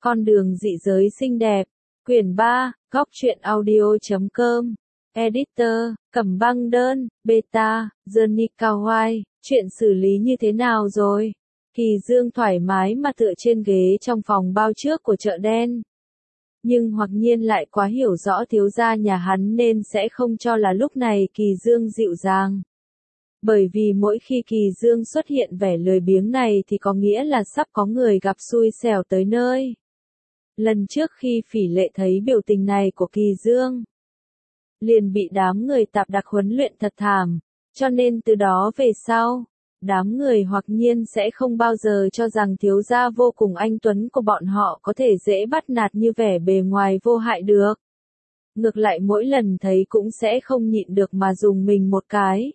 Con đường dị giới xinh đẹp. Quyển 3, Góc truyện audio.com. Editor, Cẩm Băng Đơn, Beta, Johnny Kawai. Chuyện xử lý như thế nào rồi? Kỳ Dương thoải mái mà tựa trên ghế trong phòng bao trước của chợ đen. Nhưng Hoặc Nhiên lại quá hiểu rõ thiếu gia nhà hắn nên sẽ không cho là lúc này Kỳ Dương dịu dàng. Bởi vì mỗi khi Kỳ Dương xuất hiện vẻ lười biếng này thì có nghĩa là sắp có người gặp xui xẻo tới nơi. Lần trước khi Phỉ Lệ thấy biểu tình này của Kỳ Dương, liền bị đám người tạp đặc huấn luyện thật thảm, cho nên từ đó về sau, đám người Hoặc Nhiên sẽ không bao giờ cho rằng thiếu gia vô cùng anh tuấn của bọn họ có thể dễ bắt nạt như vẻ bề ngoài vô hại được. Ngược lại mỗi lần thấy cũng sẽ không nhịn được mà dùng mình một cái.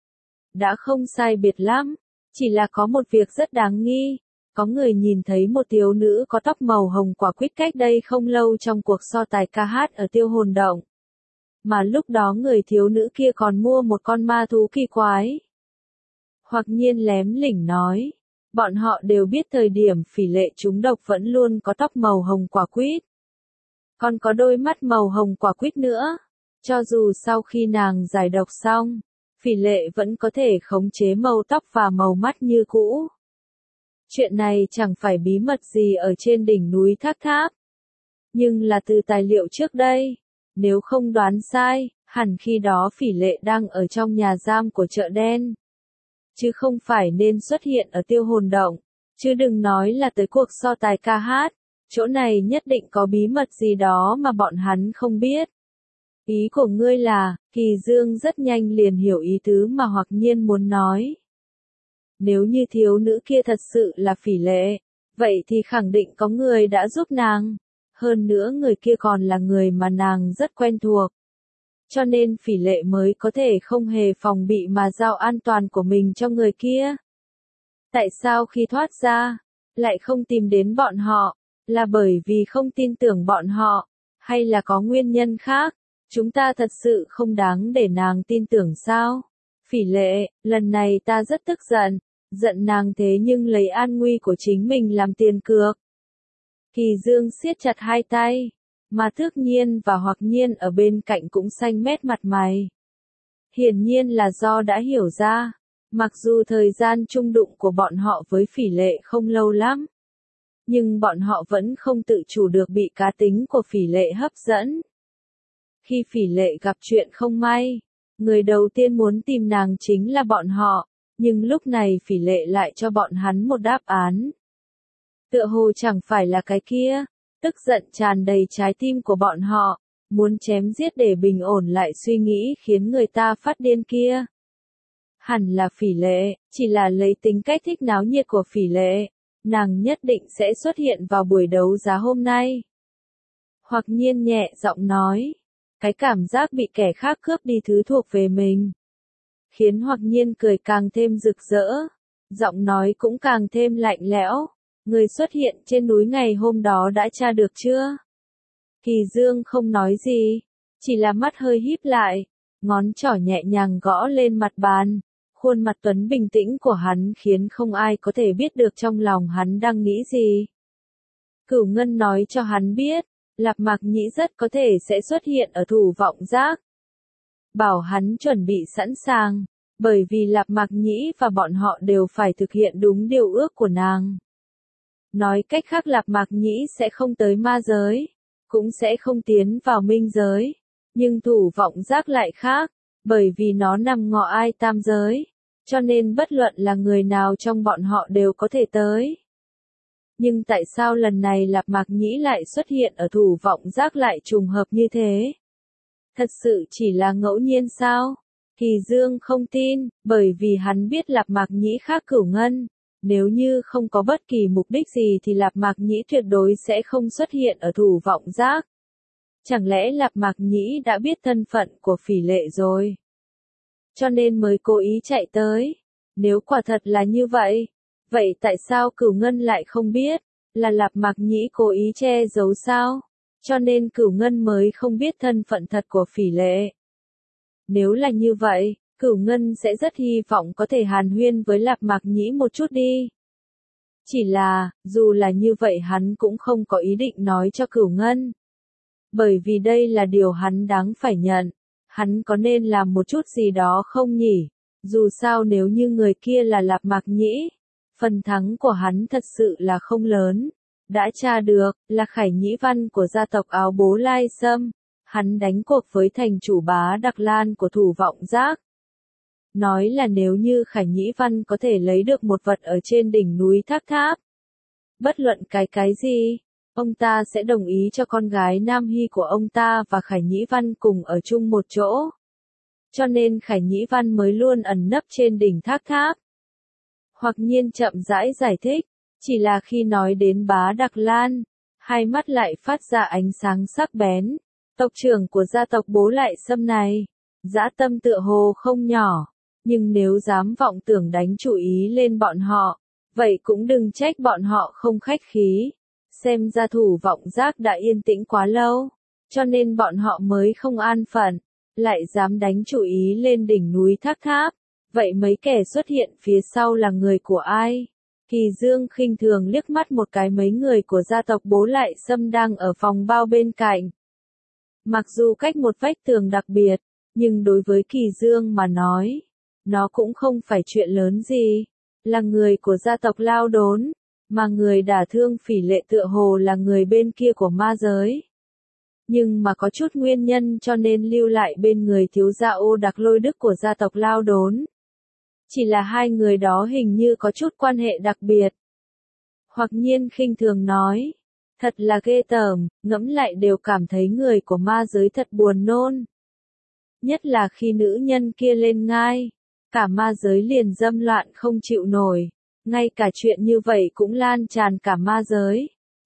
Đã không sai biệt lắm, chỉ là có một việc rất đáng nghi. Có người nhìn thấy một thiếu nữ có tóc màu hồng quả quýt cách đây không lâu trong cuộc so tài ca hát ở Tiêu Hồn Động. Mà lúc đó người thiếu nữ kia còn mua một con ma thú kỳ quái. Hoặc Nhiên lém lỉnh nói, bọn họ đều biết thời điểm Phỉ Lệ trúng độc vẫn luôn có tóc màu hồng quả quýt. Còn có đôi mắt màu hồng quả quýt nữa. Cho dù sau khi nàng giải độc xong, Phỉ Lệ vẫn có thể khống chế màu tóc và màu mắt như cũ. Chuyện này chẳng phải bí mật gì ở trên đỉnh núi Thác Tháp. Nhưng là từ tài liệu trước đây, nếu không đoán sai, hẳn khi đó Phỉ Lệ đang ở trong nhà giam của chợ đen. Chứ không phải nên xuất hiện ở Tiêu Hồn Động, chứ đừng nói là tới cuộc so tài ca hát, chỗ này nhất định có bí mật gì đó mà bọn hắn không biết. Ý của ngươi là, Kỳ Dương rất nhanh liền hiểu ý tứ mà Hoặc Nhiên muốn nói. Nếu như thiếu nữ kia thật sự là Phỉ Lệ, vậy thì khẳng định có người đã giúp nàng. Hơn nữa người kia còn là người mà nàng rất quen thuộc. Cho nên Phỉ Lệ mới có thể không hề phòng bị mà giao an toàn của mình cho người kia. Tại sao khi thoát ra, lại không tìm đến bọn họ, là bởi vì không tin tưởng bọn họ, hay là có nguyên nhân khác? Chúng ta thật sự không đáng để nàng tin tưởng sao? Phỉ Lệ, lần này ta rất tức giận. Giận nàng thế nhưng lấy an nguy của chính mình làm tiền cược. Kỳ Dương siết chặt hai tay, mà Thước Nhiên và Hoặc Nhiên ở bên cạnh cũng xanh mét mặt mày. Hiển nhiên là do đã hiểu ra, mặc dù thời gian chung đụng của bọn họ với Phỉ Lệ không lâu lắm, nhưng bọn họ vẫn không tự chủ được bị cá tính của Phỉ Lệ hấp dẫn. Khi Phỉ Lệ gặp chuyện không may, người đầu tiên muốn tìm nàng chính là bọn họ. Nhưng lúc này Phỉ Lệ lại cho bọn hắn một đáp án. Tựa hồ chẳng phải là cái kia, tức giận tràn đầy trái tim của bọn họ, muốn chém giết để bình ổn lại suy nghĩ khiến người ta phát điên kia. Hẳn là Phỉ Lệ, chỉ là lấy tính cách thích náo nhiệt của Phỉ Lệ, nàng nhất định sẽ xuất hiện vào buổi đấu giá hôm nay. Hoặc Nhiên nhẹ giọng nói, cái cảm giác bị kẻ khác cướp đi thứ thuộc về mình. Khiến Hoặc Nhiên cười càng thêm rực rỡ, giọng nói cũng càng thêm lạnh lẽo. Người xuất hiện trên núi ngày hôm đó đã tra được chưa? Kỳ Dương không nói gì, chỉ là mắt hơi híp lại, ngón trỏ nhẹ nhàng gõ lên mặt bàn. Khuôn mặt tuấn bình tĩnh của hắn khiến không ai có thể biết được trong lòng hắn đang nghĩ gì. Cửu Ngân nói cho hắn biết, Lạp Mạc Nhĩ rất có thể sẽ xuất hiện ở Thủ Vọng Giác. Bảo hắn chuẩn bị sẵn sàng, bởi vì Lạp Mạc Nhĩ và bọn họ đều phải thực hiện đúng điều ước của nàng. Nói cách khác Lạp Mạc Nhĩ sẽ không tới ma giới, cũng sẽ không tiến vào minh giới, nhưng Thủ Vọng Giác lại khác, bởi vì nó nằm ngọ ai tam giới, cho nên bất luận là người nào trong bọn họ đều có thể tới. Nhưng tại sao lần này Lạp Mạc Nhĩ lại xuất hiện ở Thủ Vọng Giác lại trùng hợp như thế? Thật sự chỉ là ngẫu nhiên sao? Kỳ Dương không tin, bởi vì hắn biết Lạp Mạc Nhĩ khác Cửu Ngân. Nếu như không có bất kỳ mục đích gì thì Lạp Mạc Nhĩ tuyệt đối sẽ không xuất hiện ở Thủ Vọng Giác. Chẳng lẽ Lạp Mạc Nhĩ đã biết thân phận của Phỉ Lệ rồi? Cho nên mới cố ý chạy tới. Nếu quả thật là như vậy, vậy tại sao Cửu Ngân lại không biết? Là Lạp Mạc Nhĩ cố ý che giấu sao? Cho nên Cửu Ngân mới không biết thân phận thật của Phỉ Lệ. Nếu là như vậy, Cửu Ngân sẽ rất hy vọng có thể hàn huyên với Lạp Mạc Nhĩ một chút đi. Chỉ là, dù là như vậy hắn cũng không có ý định nói cho Cửu Ngân. Bởi vì đây là điều hắn đáng phải nhận. Hắn có nên làm một chút gì đó không nhỉ? Dù sao nếu như người kia là Lạp Mạc Nhĩ, phần thắng của hắn thật sự là không lớn. Đã tra được, là Khải Nhĩ Văn của gia tộc Áo Bố Lai Sâm. Hắn đánh cuộc với thành chủ Bá Đặc Lan của Thủ Vọng Giác. Nói là nếu như Khải Nhĩ Văn có thể lấy được một vật ở trên đỉnh núi Tháp Tháp. Bất luận cái gì, ông ta sẽ đồng ý cho con gái Nam Hy của ông ta và Khải Nhĩ Văn cùng ở chung một chỗ. Cho nên Khải Nhĩ Văn mới luôn ẩn nấp trên đỉnh Tháp Tháp. Hoặc Nhiên chậm rãi giải thích, chỉ là khi nói đến Bá Đặc Lan, hai mắt lại phát ra ánh sáng sắc bén. Tộc trưởng của gia tộc Bố Lại Sâm này, dã tâm tựa hồ không nhỏ, nhưng nếu dám vọng tưởng đánh chủ ý lên bọn họ, vậy cũng đừng trách bọn họ không khách khí. Xem ra Thủ Vọng Giác đã yên tĩnh quá lâu, cho nên bọn họ mới không an phận, lại dám đánh chủ ý lên đỉnh núi Tháp Tháp. Vậy mấy kẻ xuất hiện phía sau là người của ai? Kỳ Dương khinh thường liếc mắt một cái mấy người của gia tộc Bố Lại Sâm đang ở phòng bao bên cạnh. Mặc dù cách một vách tường đặc biệt, nhưng đối với Kỳ Dương mà nói, nó cũng không phải chuyện lớn gì. Là người của gia tộc Lao Đốn, mà người đả thương Phỉ Lệ tựa hồ là người bên kia của ma giới. Nhưng mà có chút nguyên nhân cho nên lưu lại bên người thiếu gia Ô Đặc Lôi Đức của gia tộc Lao Đốn. Chỉ là hai người đó hình như có chút quan hệ đặc biệt. Hoặc Nhiên khinh thường nói, thật là ghê tởm, ngẫm lại đều cảm thấy người của ma giới thật buồn nôn. Nhất là khi nữ nhân kia lên ngai, cả ma giới liền dâm loạn không chịu nổi, ngay cả chuyện như vậy cũng lan tràn cả ma giới.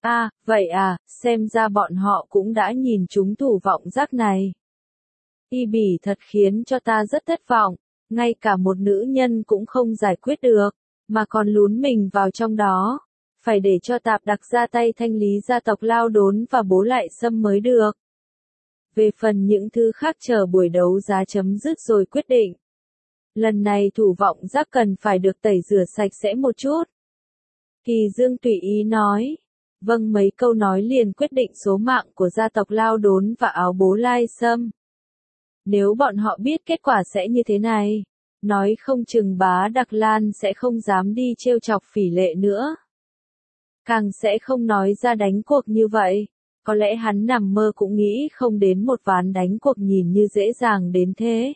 Vậy à, xem ra bọn họ cũng đã nhìn trúng Thủ Vọng Giác này. Y Bỉ thật khiến cho ta rất thất vọng, ngay cả một nữ nhân cũng không giải quyết được, mà còn lún mình vào trong đó. Phải để cho Tạp Đặc ra tay thanh lý gia tộc Lao Đốn và Bố Lại Sâm mới được. Về phần những thứ khác chờ buổi đấu giá chấm dứt rồi quyết định. Lần này Thủ Vọng Giác cần phải được tẩy rửa sạch sẽ một chút. Kỳ Dương tùy ý nói. Vâng, mấy câu nói liền quyết định số mạng của gia tộc Lao Đốn và Áo Bố Lai Sâm. Nếu bọn họ biết kết quả sẽ như thế này, nói không chừng Bá Đặc Lan sẽ không dám đi trêu chọc Phỉ Lệ nữa. Càng sẽ không nói ra đánh cuộc như vậy. Có lẽ hắn nằm mơ cũng nghĩ không đến một ván đánh cuộc nhìn như dễ dàng đến thế.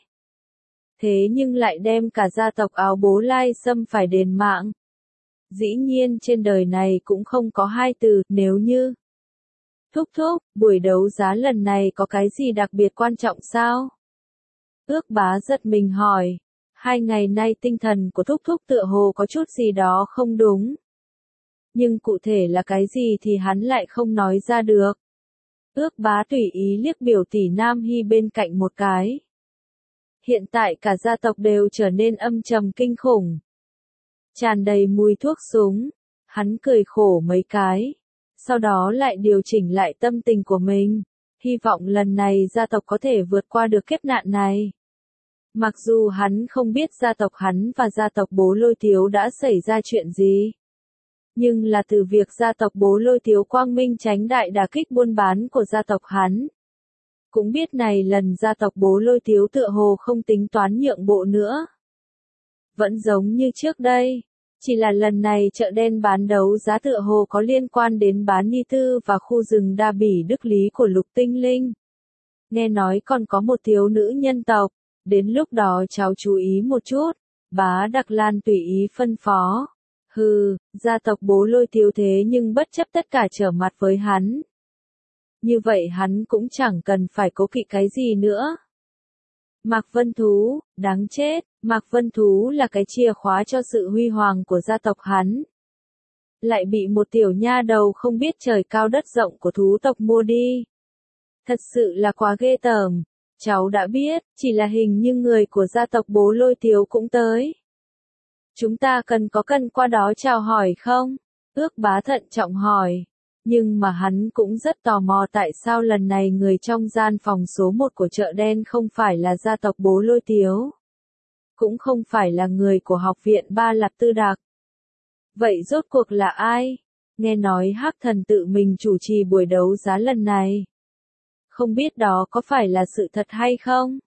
Thế nhưng lại đem cả gia tộc Áo Bố Lai Sâm phải đền mạng. Dĩ nhiên trên đời này cũng không có hai từ, nếu như. Thúc thúc, buổi đấu giá lần này có cái gì đặc biệt quan trọng sao? Ước Bá giật mình hỏi. 2 ngày nay tinh thần của thúc thúc tựa hồ có chút gì đó không đúng. Nhưng cụ thể là cái gì thì hắn lại không nói ra được. Ước Bá tùy ý liếc biểu tỷ Nam Hy bên cạnh một cái. Hiện tại cả gia tộc đều trở nên âm trầm kinh khủng. Tràn đầy mùi thuốc súng. Hắn cười khổ mấy cái. Sau đó lại điều chỉnh lại tâm tình của mình. Hy vọng lần này gia tộc có thể vượt qua được kiếp nạn này. Mặc dù hắn không biết gia tộc hắn và gia tộc Bố Lôi Tiếu đã xảy ra chuyện gì. Nhưng là từ việc gia tộc Bố Lôi Tiếu quang minh tránh đại đả kích buôn bán của gia tộc hắn. Cũng biết này lần gia tộc Bố Lôi Tiếu tựa hồ không tính toán nhượng bộ nữa. Vẫn giống như trước đây. Chỉ là lần này chợ đen bán đấu giá tựa hồ có liên quan đến bán Ni Tư và khu rừng Đa Bỉ Đức Lý của Lục Tinh Linh. Nghe nói còn có một thiếu nữ nhân tộc. Đến lúc đó cháu chú ý một chút. Bá Đặc Lan tùy ý phân phó. Gia tộc Bố Lôi Tiếu thế nhưng bất chấp tất cả trở mặt với hắn. Như vậy hắn cũng chẳng cần phải cố kỵ cái gì nữa. Mạc Vân Thú, đáng chết, Mạc Vân Thú là cái chìa khóa cho sự huy hoàng của gia tộc hắn. Lại bị một tiểu nha đầu không biết trời cao đất rộng của thú tộc mua đi. Thật sự là quá ghê tởm. Cháu đã biết, chỉ là hình như người của gia tộc Bố Lôi Tiếu cũng tới. Chúng ta cần qua đó chào hỏi không? Ước Bá thận trọng hỏi. Nhưng mà hắn cũng rất tò mò tại sao lần này người trong gian phòng số 1 của chợ đen không phải là gia tộc Bố Lôi Tiếu. Cũng không phải là người của học viện Ba Lạp Tư Đặc. Vậy rốt cuộc là ai? Nghe nói Hắc Thần tự mình chủ trì buổi đấu giá lần này. Không biết đó có phải là sự thật hay không?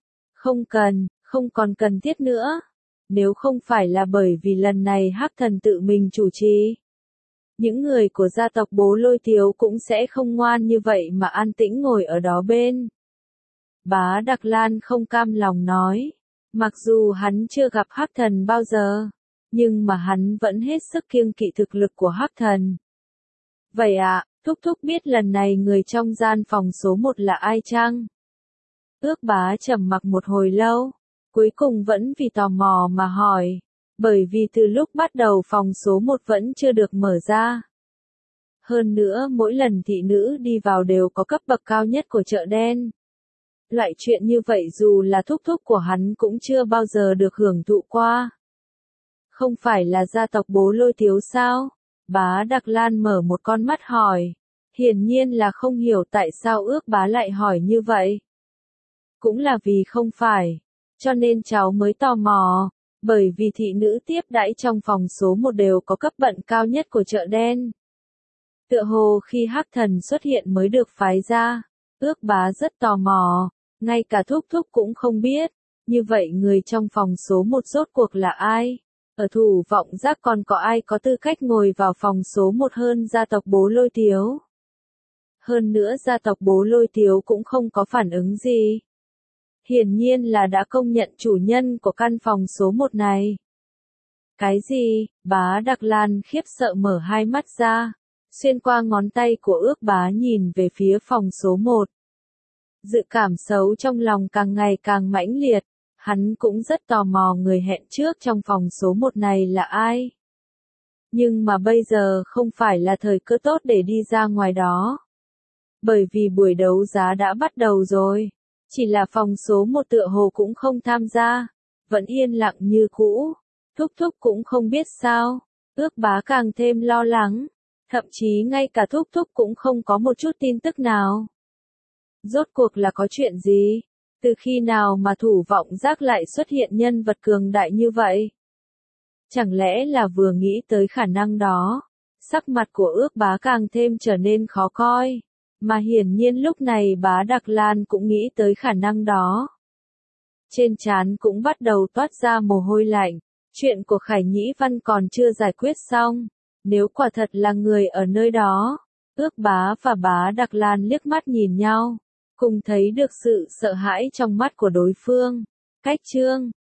Không còn cần thiết nữa. Nếu không phải là bởi vì lần này Hắc Thần tự mình chủ trì, những người của gia tộc Bố Lôi Tiếu cũng sẽ không ngoan như vậy mà an tĩnh ngồi ở đó bên. Bá Đặc Lan không cam lòng nói, mặc dù hắn chưa gặp Hắc Thần bao giờ, nhưng mà hắn vẫn hết sức kiêng kỵ thực lực của Hắc Thần. Vậy ạ, Thúc Thúc biết lần này người trong gian phòng số 1 là ai chăng? Ước Bá trầm mặc một hồi lâu, cuối cùng vẫn vì tò mò mà hỏi, bởi vì từ lúc bắt đầu phòng số 1 vẫn chưa được mở ra. Hơn nữa mỗi lần thị nữ đi vào đều có cấp bậc cao nhất của chợ đen. Loại chuyện như vậy dù là Thúc Thúc của hắn cũng chưa bao giờ được hưởng thụ qua. Không phải là gia tộc Bố Lôi Tiếu sao? Bá Đặc Lan mở một con mắt hỏi. Hiển nhiên là không hiểu tại sao Ước Bá lại hỏi như vậy. Cũng là vì không phải. Cho nên cháu mới tò mò. Bởi vì thị nữ tiếp đãi trong phòng số 1 đều có cấp bậc cao nhất của chợ đen. Tựa hồ khi Hắc Thần xuất hiện mới được phái ra. Ước Bá rất tò mò. Ngay cả Thúc Thúc cũng không biết. Như vậy người trong phòng số 1 rốt cuộc là ai? Ở Thủ Vọng Giác còn có ai có tư cách ngồi vào phòng số 1 hơn gia tộc Bố Lôi Tiếu? Hơn nữa gia tộc Bố Lôi Tiếu cũng không có phản ứng gì. Hiển nhiên là đã công nhận chủ nhân của căn phòng số 1 này. Cái gì? Bá Đặc Lan khiếp sợ mở hai mắt ra, xuyên qua ngón tay của Ước Bá nhìn về phía phòng số 1. Dự cảm xấu trong lòng càng ngày càng mãnh liệt. Hắn cũng rất tò mò người hẹn trước trong phòng số 1 này là ai. Nhưng mà bây giờ không phải là thời cơ tốt để đi ra ngoài đó. Bởi vì buổi đấu giá đã bắt đầu rồi. Chỉ là phòng số 1 tựa hồ cũng không tham gia. Vẫn yên lặng như cũ. Thúc Thúc cũng không biết sao. Ước Bá càng thêm lo lắng. Thậm chí ngay cả Thúc Thúc cũng không có một chút tin tức nào. Rốt cuộc là có chuyện gì? Từ khi nào mà Thủ Vọng Giác lại xuất hiện nhân vật cường đại như vậy? Chẳng lẽ là vừa nghĩ tới khả năng đó, sắc mặt của Ước Bá càng thêm trở nên khó coi, mà hiển nhiên lúc này Bá Đặc Lan cũng nghĩ tới khả năng đó. Trên trán cũng bắt đầu toát ra mồ hôi lạnh, chuyện của Khải Nhĩ Văn còn chưa giải quyết xong, nếu quả thật là người ở nơi đó. Ước Bá và Bá Đặc Lan liếc mắt nhìn nhau, cùng thấy được sự sợ hãi trong mắt của đối phương. Cách chương